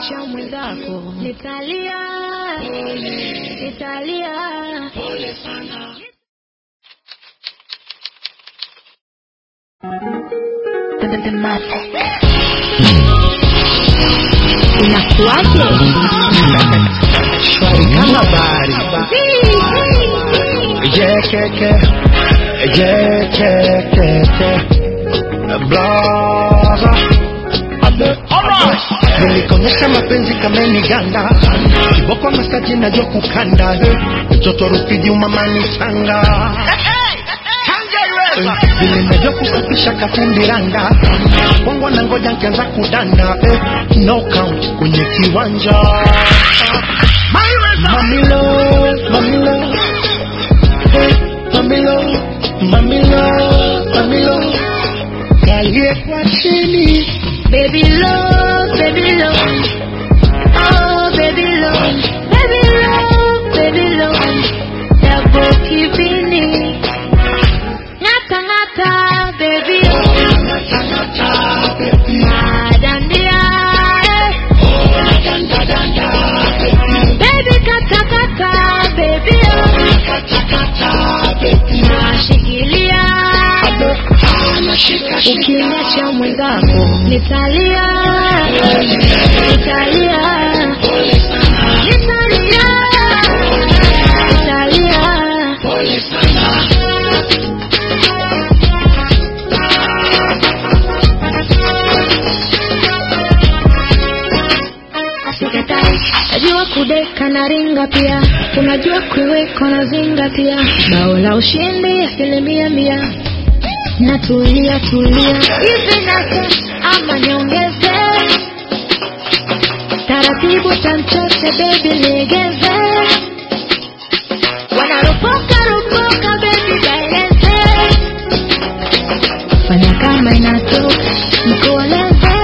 Ukiniacha mwenzako nitalia, nitalia. Pole sana. Unakuaje? Shwari kama bari. Jekeke Blaza. Nilikonyesha mapenzi kama ni ganda, kiboko masaji na joku kanda. Mtoto Rufiji umamani sanga, vile na joku kupisha kafundi randa. Wangu na ngoja nkianza kudanda. No count kwenye kiwanja. Mamilo, mamilo, mamilo, mamilo, mamilo. Kalie kwa chini. Baby love, baby love. Oh baby love, baby love, baby love. Double kibini. Nata nata baby. Nata baby. Dandia. Danda baby. Baby kata kata baby. Kata baby. Nashikilia. Ukiniacha mwenzako nitalia, nitalia. Pole sana. Nitalia, nitalia. Pole sana. Sikatai, najua kudeka na ringa pia, unajua kuweka na zinga pia. Bao la ushindi 100%. Natulia tulia, hivi nata ama niongeze. Taratibu tanchote baby legeze. Wanaropoka ropoka baby baileze. Fanya kama inatoka nikuoleze.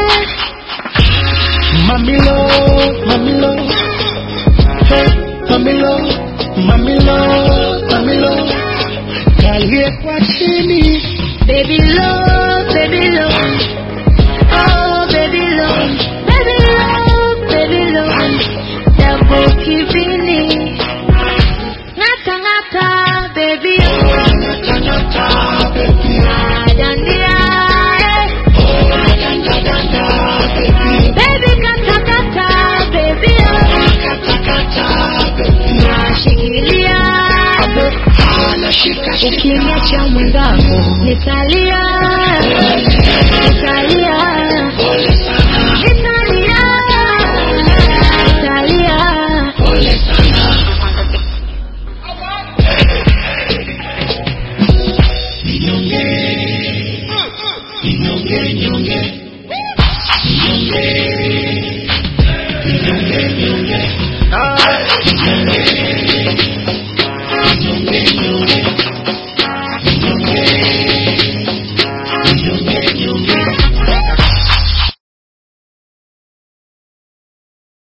Mamilo, mamilo, mamilo, mamilo, mamilo. Kalie kwa chini. Baby love, baby love. Oh baby love, baby love, baby love. Double kibini. Nata nata baby. Nata baby. Dandia. Danda baby. Baby kata kata baby. Kata baby. Nashikilia. Nashika. Ukiniacha mwenzako nitalia.